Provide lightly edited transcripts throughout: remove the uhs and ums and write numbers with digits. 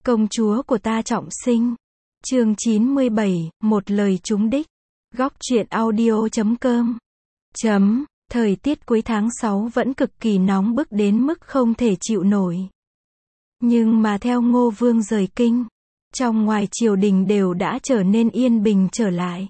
Công chúa của ta trọng sinh. Chương 97, một lời trúng đích. Góc truyện audio.com. Thời tiết cuối tháng 6 vẫn cực kỳ nóng bức đến mức không thể chịu nổi. Nhưng mà theo Ngô Vương rời kinh, trong ngoài triều đình đều đã trở nên yên bình trở lại.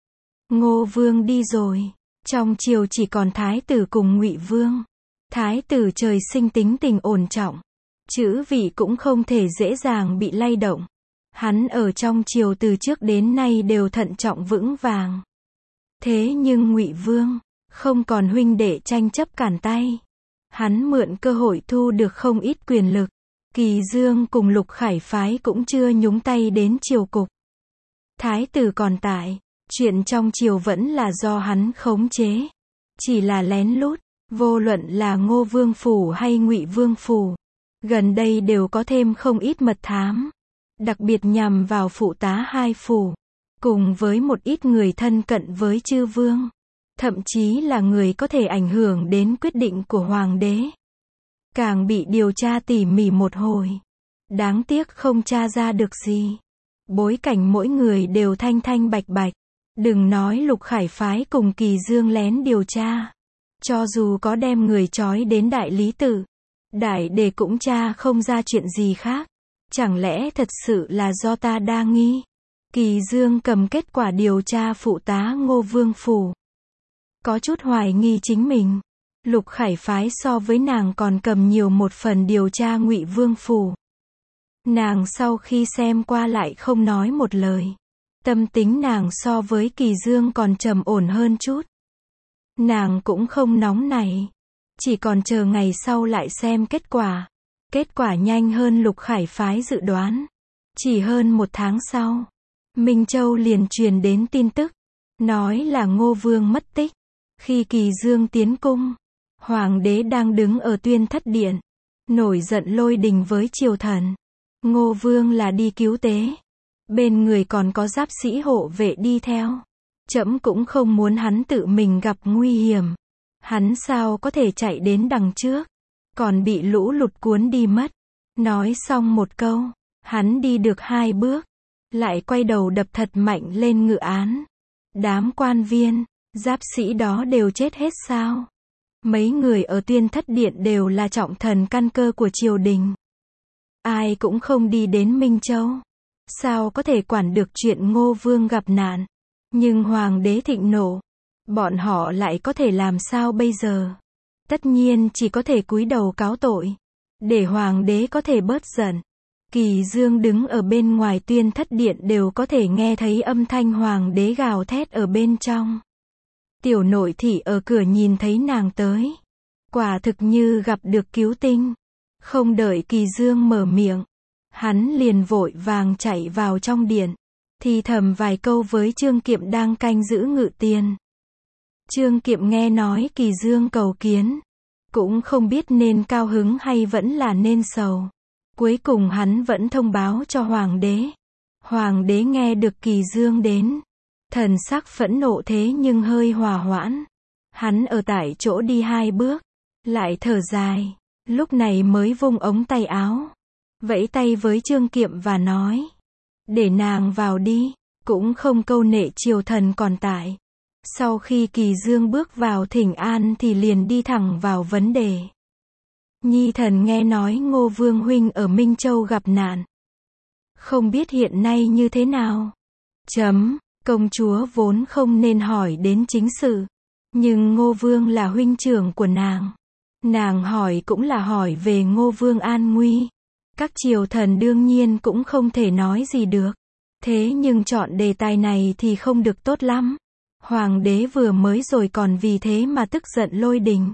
Ngô Vương đi rồi, trong triều chỉ còn Thái tử cùng Ngụy Vương. Thái tử trời sinh tính tình ổn trọng, chữ vị cũng không thể dễ dàng bị lay động. Hắn ở trong triều từ trước đến nay đều thận trọng vững vàng. Thế nhưng Ngụy Vương không còn huynh đệ tranh chấp cản tay. Hắn mượn cơ hội thu được không ít quyền lực. Kỳ Dương cùng Lục Khải phái cũng chưa nhúng tay đến triều cục. Thái tử còn tại, chuyện trong triều vẫn là do hắn khống chế. Chỉ là lén lút, vô luận là Ngô Vương phủ hay Ngụy Vương phủ, gần đây đều có thêm không ít mật thám, đặc biệt nhằm vào phụ tá hai phủ, cùng với một ít người thân cận với chư vương, thậm chí là người có thể ảnh hưởng đến quyết định của hoàng đế. Càng bị điều tra tỉ mỉ một hồi. Đáng tiếc không tra ra được gì. Bối cảnh mỗi người đều thanh thanh bạch bạch. Đừng nói Lục Khải phái cùng Kỳ Dương lén điều tra. Cho dù có đem người trói đến đại lý tự, đại đề cũng tra không ra chuyện gì khác. Chẳng lẽ thật sự là do ta đa nghi? Kỳ Dương cầm kết quả điều tra phụ tá Ngô Vương phủ, có chút hoài nghi chính mình. Lục Khải phái so với nàng còn cầm nhiều một phần điều tra Ngụy Vương phủ. Nàng sau khi xem qua lại không nói một lời. Tâm tính nàng so với Kỳ Dương còn trầm ổn hơn chút. Nàng cũng không nóng nảy, chỉ còn chờ ngày sau lại xem kết quả. Kết quả nhanh hơn Lục Khải phái dự đoán. Chỉ hơn một tháng sau, Minh Châu liền truyền đến tin tức, nói là Ngô Vương mất tích. Khi Kỳ Dương tiến cung, hoàng đế đang đứng ở Tuyên Thất Điện, nổi giận lôi đình với triều thần. Ngô Vương là đi cứu tế, bên người còn có giáp sĩ hộ vệ đi theo. Trẫm cũng không muốn hắn tự mình gặp nguy hiểm. Hắn sao có thể chạy đến đằng trước, còn bị lũ lụt cuốn đi mất. Nói xong một câu, hắn đi được 2 bước, lại quay đầu đập thật mạnh lên ngự án. Đám quan viên, giáp sĩ đó đều chết hết sao? Mấy người ở Tuyên Thất Điện đều là trọng thần căn cơ của triều đình. Ai cũng không đi đến Minh Châu. Sao có thể quản được chuyện Ngô Vương gặp nạn? Nhưng hoàng đế thịnh nộ, bọn họ lại có thể làm sao bây giờ? Tất nhiên chỉ có thể cúi đầu cáo tội, để hoàng đế có thể bớt giận. Kỳ Dương đứng ở bên ngoài Tuyên Thất Điện đều có thể nghe thấy âm thanh hoàng đế gào thét ở bên trong. Tiểu nội thị ở cửa nhìn thấy nàng tới, quả thực như gặp được cứu tinh. Không đợi Kỳ Dương mở miệng, hắn liền vội vàng chạy vào trong điện, thì thầm vài câu với Trương Kiệm đang canh giữ ngự tiền. Trương Kiệm nghe nói Kỳ Dương cầu kiến, cũng không biết nên cao hứng hay vẫn là nên sầu. Cuối cùng hắn vẫn thông báo cho hoàng đế. Hoàng đế nghe được Kỳ Dương đến, thần sắc phẫn nộ thế nhưng hơi hòa hoãn. Hắn ở tại chỗ đi 2 bước, lại thở dài, lúc này mới vung ống tay áo, vẫy tay với Trương Kiệm và nói, để nàng vào đi, cũng không câu nệ triều thần còn tại. Sau khi Kỳ Dương bước vào thỉnh an thì liền đi thẳng vào vấn đề. Nhi thần nghe nói Ngô Vương huynh ở Minh Châu gặp nạn, không biết hiện nay như thế nào? Công chúa vốn không nên hỏi đến chính sự, nhưng Ngô Vương là huynh trưởng của nàng. Nàng hỏi cũng là hỏi về Ngô Vương an nguy. Các triều thần đương nhiên cũng không thể nói gì được. Thế nhưng chọn đề tài này thì không được tốt lắm. Hoàng đế vừa mới rồi còn vì thế mà tức giận lôi đình.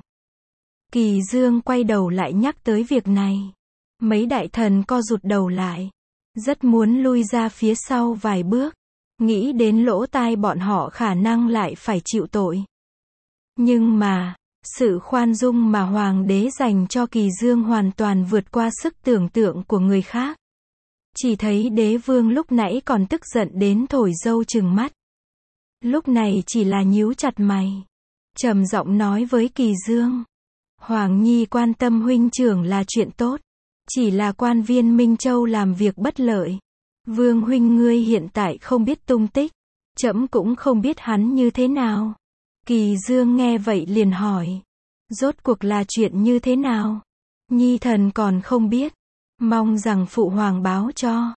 Kỳ Dương quay đầu lại nhắc tới việc này. Mấy đại thần co rụt đầu lại, rất muốn lui ra phía sau vài bước, nghĩ đến lỗ tai bọn họ khả năng lại phải chịu tội. Nhưng mà, sự khoan dung mà hoàng đế dành cho Kỳ Dương hoàn toàn vượt qua sức tưởng tượng của người khác. Chỉ thấy đế vương lúc nãy còn tức giận đến thổi dâu trừng mắt, lúc này chỉ là nhíu chặt mày, trầm giọng nói với Kỳ Dương, Hoàng Nhi quan tâm huynh trưởng là chuyện tốt, Chỉ là quan viên Minh Châu làm việc bất lợi. Vương huynh ngươi hiện tại không biết tung tích. Trẫm cũng không biết hắn như thế nào. Kỳ Dương nghe vậy liền hỏi. Rốt cuộc là chuyện như thế nào? Nhi thần còn không biết. Mong rằng phụ hoàng báo cho.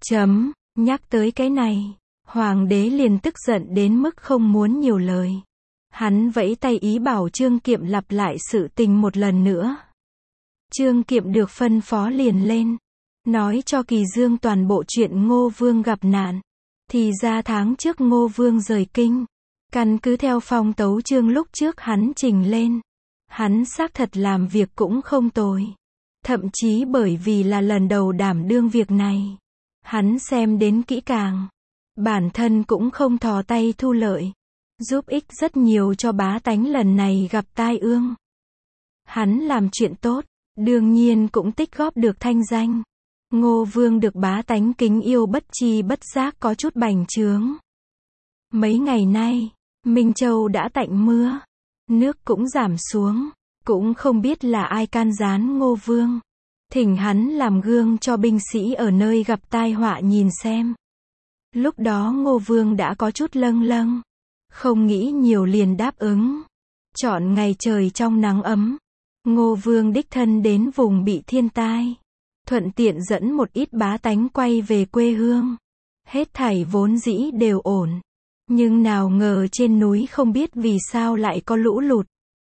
Nhắc tới cái này. Hoàng đế liền tức giận đến mức không muốn nhiều lời. Hắn vẫy tay ý bảo Trương Kiệm lặp lại sự tình một lần nữa. Trương Kiệm được phân phó liền lên. Nói cho Kỳ Dương toàn bộ chuyện Ngô Vương gặp nạn. Thì ra tháng trước Ngô Vương rời kinh. Căn cứ theo phong tấu chương lúc trước hắn trình lên. Hắn xác thật làm việc cũng không tồi. Thậm chí bởi vì là lần đầu đảm đương việc này. Hắn xem đến kỹ càng. Bản thân cũng không thò tay thu lợi. Giúp ích rất nhiều cho bá tánh lần này gặp tai ương. Hắn làm chuyện tốt, đương nhiên cũng tích góp được thanh danh. Ngô Vương được bá tánh kính yêu bất chi bất giác có chút bành trướng. Mấy ngày nay, Minh Châu đã tạnh mưa. Nước cũng giảm xuống. Cũng không biết là ai can gián Ngô Vương. Thỉnh hắn làm gương cho binh sĩ ở nơi gặp tai họa nhìn xem. Lúc đó Ngô Vương đã có chút lâng lâng. Không nghĩ nhiều liền đáp ứng. Chọn ngày trời trong nắng ấm. Ngô Vương đích thân đến vùng bị thiên tai. Thuận tiện dẫn một ít bá tánh quay về quê hương. Hết thảy vốn dĩ đều ổn. Nhưng nào ngờ trên núi không biết vì sao lại có lũ lụt.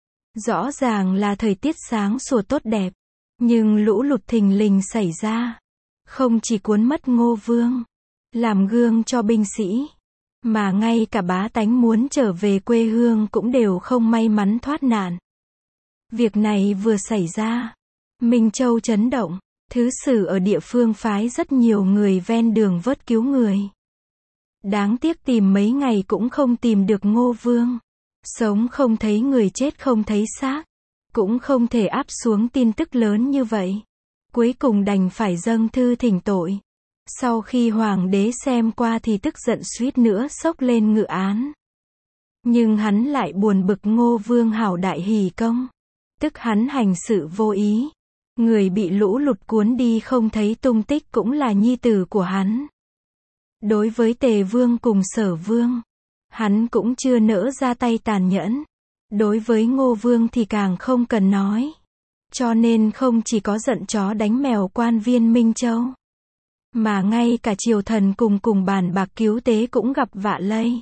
Rõ ràng là thời tiết sáng sủa tốt đẹp. Nhưng lũ lụt thình lình xảy ra. Không chỉ cuốn mất Ngô Vương. Làm gương cho binh sĩ. Mà ngay cả bá tánh muốn trở về quê hương cũng đều không may mắn thoát nạn. Việc này vừa xảy ra. Minh Châu chấn động. Thứ sử ở địa phương phái rất nhiều người ven đường vớt cứu người. Đáng tiếc tìm mấy ngày cũng không tìm được Ngô Vương. Sống không thấy người, chết không thấy xác. Cũng không thể áp xuống tin tức lớn như vậy. Cuối cùng đành phải dâng thư thỉnh tội. Sau khi hoàng đế xem qua thì tức giận suýt nữa xốc lên ngự án. Nhưng hắn lại buồn bực Ngô Vương hảo đại hỷ công. Tức hắn hành sự vô ý. Người bị lũ lụt cuốn đi không thấy tung tích cũng là nhi tử của hắn. Đối với Tề Vương cùng Sở Vương, hắn cũng chưa nỡ ra tay tàn nhẫn. Đối với Ngô Vương thì càng không cần nói. Cho nên không chỉ có giận chó đánh mèo quan viên Minh Châu. Mà ngay cả triều thần cùng bàn bạc cứu tế cũng gặp vạ lây.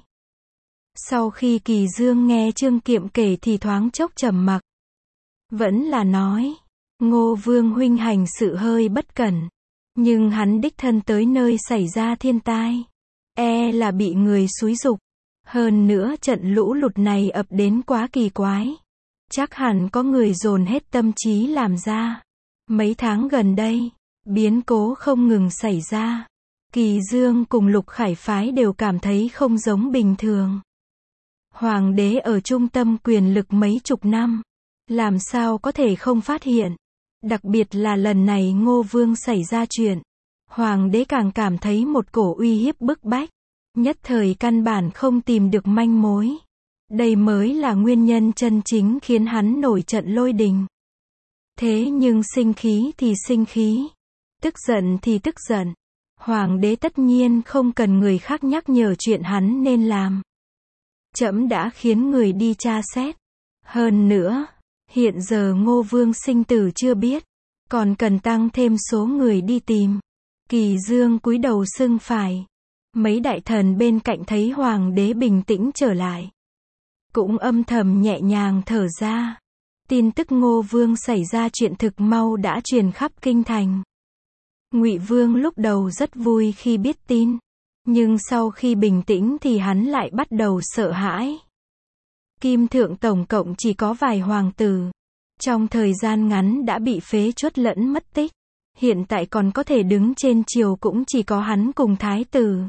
Sau khi Kỳ Dương nghe Trương Kiệm kể thì thoáng chốc trầm mặc. Vẫn là nói, Ngô Vương huynh hành sự hơi bất cẩn. Nhưng hắn đích thân tới nơi xảy ra thiên tai. Là bị người xúi giục. Hơn nữa trận lũ lụt này ập đến quá kỳ quái. Chắc hẳn có người dồn hết tâm trí làm ra. Mấy tháng gần đây, biến cố không ngừng xảy ra. Kỳ Dương cùng Lục Khải phái đều cảm thấy không giống bình thường. Hoàng đế ở trung tâm quyền lực mấy chục năm. Làm sao có thể không phát hiện. Đặc biệt là lần này Ngô Vương xảy ra chuyện. Hoàng đế càng cảm thấy một cổ uy hiếp bức bách. Nhất thời căn bản không tìm được manh mối. Đây mới là nguyên nhân chân chính khiến hắn nổi trận lôi đình. Thế nhưng sinh khí thì sinh khí. Tức giận thì tức giận. Hoàng đế tất nhiên không cần người khác nhắc nhở chuyện hắn nên làm. Trẫm đã khiến người đi tra xét. Hơn nữa, hiện giờ Ngô Vương sinh tử chưa biết. Còn cần tăng thêm số người đi tìm. Kỳ Dương cúi đầu sưng phải. Mấy đại thần bên cạnh thấy hoàng đế bình tĩnh trở lại. Cũng âm thầm nhẹ nhàng thở ra. Tin tức Ngô Vương xảy ra chuyện thực mau đã truyền khắp kinh thành. Ngụy Vương lúc đầu rất vui khi biết tin. Nhưng sau khi bình tĩnh thì hắn lại bắt đầu sợ hãi. Kim Thượng tổng cộng chỉ có vài hoàng tử. Trong thời gian ngắn đã bị phế truất lẫn mất tích. Hiện tại còn có thể đứng trên triều cũng chỉ có hắn cùng thái tử.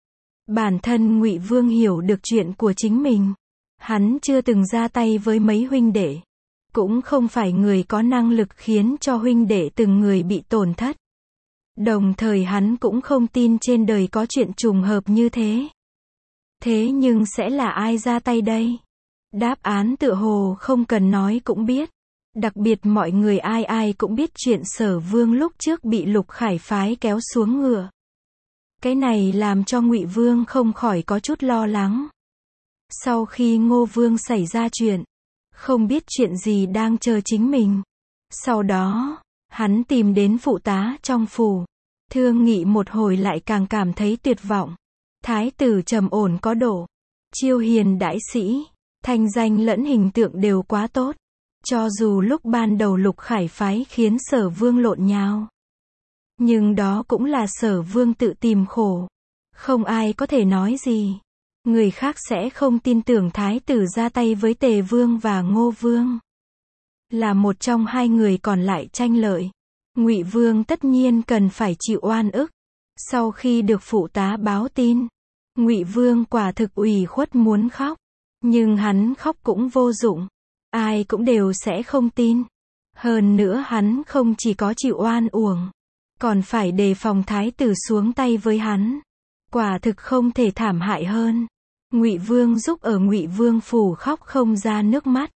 Bản thân Ngụy Vương hiểu được chuyện của chính mình. Hắn chưa từng ra tay với mấy huynh đệ. Cũng không phải người có năng lực khiến cho huynh đệ từng người bị tổn thất. Đồng thời hắn cũng không tin trên đời có chuyện trùng hợp như thế. Thế nhưng sẽ là ai ra tay đây? Đáp án tựa hồ không cần nói cũng biết. Đặc biệt mọi người ai ai cũng biết chuyện Sở Vương lúc trước bị Lục Khải phái kéo xuống ngựa. Cái này làm cho Ngụy Vương không khỏi có chút lo lắng. Sau khi Ngô Vương xảy ra chuyện, không biết chuyện gì đang chờ chính mình. Sau đó, hắn tìm đến phụ tá trong phủ, thương nghị một hồi lại càng cảm thấy tuyệt vọng. Thái tử trầm ổn có độ, chiêu hiền đãi sĩ, thanh danh lẫn hình tượng đều quá tốt. Cho dù lúc ban đầu Lục Khải phái khiến Sở Vương lộn nhào, nhưng đó cũng là Sở Vương tự tìm khổ. Không ai có thể nói gì. Người khác sẽ không tin tưởng Thái tử ra tay với Tề Vương và Ngô Vương. Là một trong hai người còn lại tranh lợi. Ngụy Vương tất nhiên cần phải chịu oan ức. Sau khi được phụ tá báo tin, Ngụy Vương quả thực ủy khuất muốn khóc. Nhưng hắn khóc cũng vô dụng. Ai cũng đều sẽ không tin. Hơn nữa hắn không chỉ có chịu oan uổng, còn phải đề phòng Thái tử xuống tay với hắn. Quả thực không thể thảm hại hơn. Ngụy Vương giúp ở Ngụy Vương phủ khóc không ra nước mắt.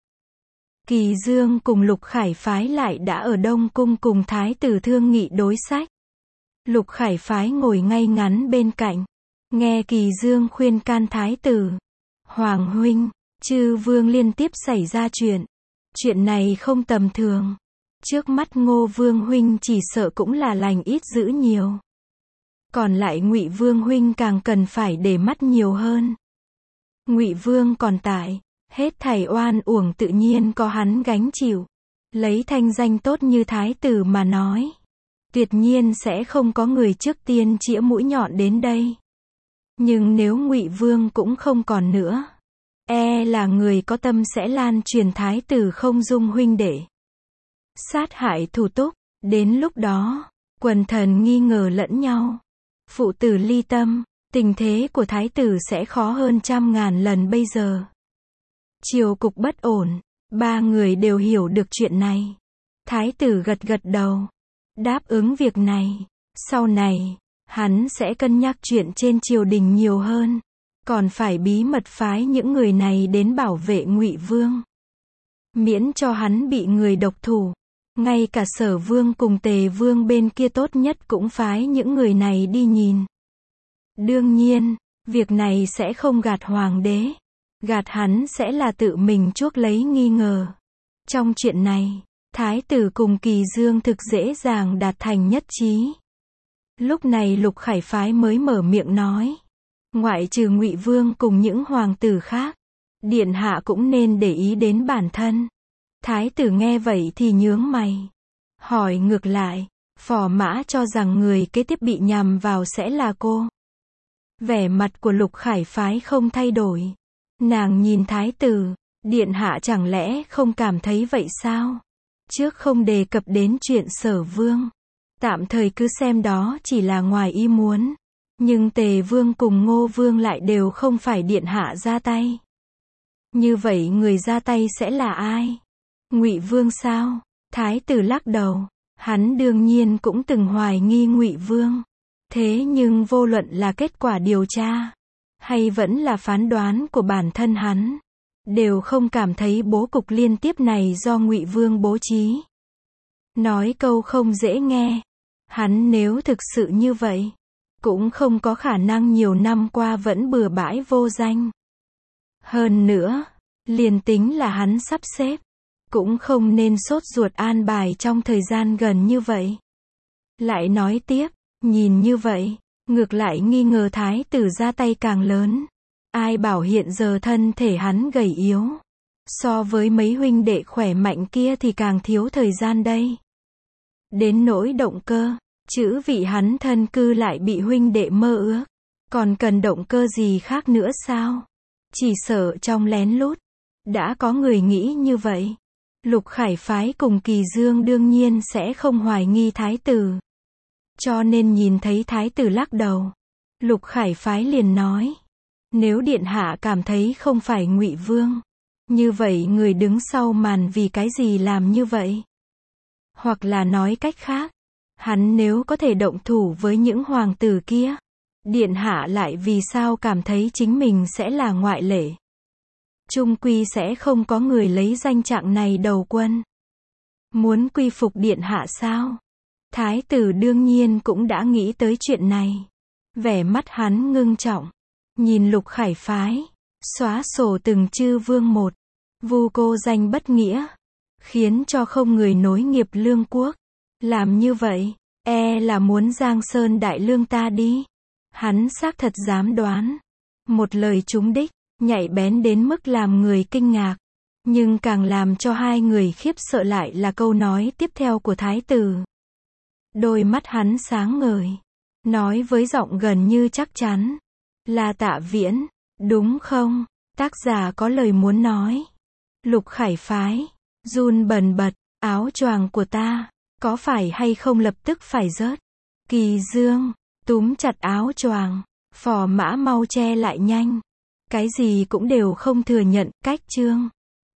Kỳ Dương cùng Lục Khải phái lại đã ở Đông Cung cùng Thái tử thương nghị đối sách. Lục Khải phái ngồi ngay ngắn bên cạnh, nghe Kỳ Dương khuyên can Thái tử. Hoàng huynh, chư vương liên tiếp xảy ra chuyện. Chuyện này không tầm thường. Trước mắt Ngô Vương huynh chỉ sợ cũng là lành ít dữ nhiều. Còn lại Ngụy Vương huynh càng cần phải để mắt nhiều hơn. Ngụy Vương còn tại, hết thảy oan uổng tự nhiên có hắn gánh chịu. Lấy thanh danh tốt như Thái tử mà nói, tuyệt nhiên sẽ không có người trước tiên chĩa mũi nhọn đến đây. Nhưng nếu Ngụy Vương cũng không còn nữa, là người có tâm sẽ lan truyền Thái tử không dung huynh đệ, sát hại thủ túc. Đến lúc đó, quần thần nghi ngờ lẫn nhau, phụ tử ly tâm, tình thế của Thái tử sẽ khó hơn 100.000 lần bây giờ. Triều cục bất ổn, ba người đều hiểu được chuyện này. Thái tử gật gật đầu, đáp ứng việc này. Sau này, hắn sẽ cân nhắc chuyện trên triều đình nhiều hơn, còn phải bí mật phái những người này đến bảo vệ Ngụy Vương, miễn cho hắn bị người độc thủ. Ngay cả Sở Vương cùng Tề Vương bên kia tốt nhất cũng phái những người này đi nhìn. Đương nhiên, việc này sẽ không gạt hoàng đế. Gạt hắn sẽ là tự mình chuốc lấy nghi ngờ. Trong chuyện này, Thái tử cùng Kỳ Dương thực dễ dàng đạt thành nhất trí. Lúc này Lục Khải phái mới mở miệng nói, ngoại trừ Ngụy Vương cùng những hoàng tử khác, điện hạ cũng nên để ý đến bản thân. Thái tử nghe vậy thì nhướng mày, hỏi ngược lại, phò mã cho rằng người kế tiếp bị nhằm vào sẽ là cô. Vẻ mặt của Lục Khải phái không thay đổi. Nàng nhìn Thái tử, điện hạ chẳng lẽ không cảm thấy vậy sao? Trước không đề cập đến chuyện Sở Vương, tạm thời cứ xem đó chỉ là ngoài ý muốn. Nhưng Tề Vương cùng Ngô Vương lại đều không phải điện hạ ra tay. Như vậy người ra tay sẽ là ai? Ngụy Vương sao? Thái tử lắc đầu, hắn đương nhiên cũng từng hoài nghi Ngụy Vương. Thế nhưng vô luận là kết quả điều tra, hay vẫn là phán đoán của bản thân hắn, đều không cảm thấy bố cục liên tiếp này do Ngụy Vương bố trí. Nói câu không dễ nghe, hắn nếu thực sự như vậy, cũng không có khả năng nhiều năm qua vẫn bừa bãi vô danh. Hơn nữa, liền tính là hắn sắp xếp, cũng không nên sốt ruột an bài trong thời gian gần như vậy. Lại nói tiếp, nhìn như vậy, ngược lại nghi ngờ Thái tử ra tay càng lớn. Ai bảo hiện giờ thân thể hắn gầy yếu, so với mấy huynh đệ khỏe mạnh kia thì càng thiếu thời gian đây. Đến nỗi động cơ, chữ vị hắn thân cư lại bị huynh đệ mơ ước, còn cần động cơ gì khác nữa sao? Chỉ sợ trong lén lút, đã có người nghĩ như vậy. Lục Khải phái cùng Kỳ Dương đương nhiên sẽ không hoài nghi Thái tử. Cho nên nhìn thấy Thái tử lắc đầu, Lục Khải phái liền nói, nếu điện hạ cảm thấy không phải Ngụy Vương, như vậy người đứng sau màn vì cái gì làm như vậy? Hoặc là nói cách khác, hắn nếu có thể động thủ với những hoàng tử kia, điện hạ lại vì sao cảm thấy chính mình sẽ là ngoại lệ? Chung quy sẽ không có người lấy danh trạng này đầu quân. Muốn quy phục điện hạ sao? Thái tử đương nhiên cũng đã nghĩ tới chuyện này. Vẻ mắt hắn ngưng trọng. Nhìn Lục Khải phái. Xóa sổ từng chư vương một. Vu cô danh bất nghĩa. Khiến cho không người nối nghiệp lương quốc. Làm như vậy, là muốn Giang Sơn đại lương ta đi. Hắn xác thật dám đoán. Một lời trúng đích, nhạy bén đến mức làm người kinh ngạc. Nhưng càng làm cho hai người khiếp sợ lại là câu nói tiếp theo của thái tử. Đôi mắt hắn sáng ngời. Nói với giọng gần như chắc chắn. Là Tạ Viễn, đúng không? Tác giả có lời muốn nói. Lục Khải phái. Run bần bật, áo choàng của ta. Có phải hay không lập tức phải rớt? Kỳ Dương. Túm chặt áo choàng. Phò Mã mau che lại nhanh. Cái gì cũng đều không thừa nhận, cách trương.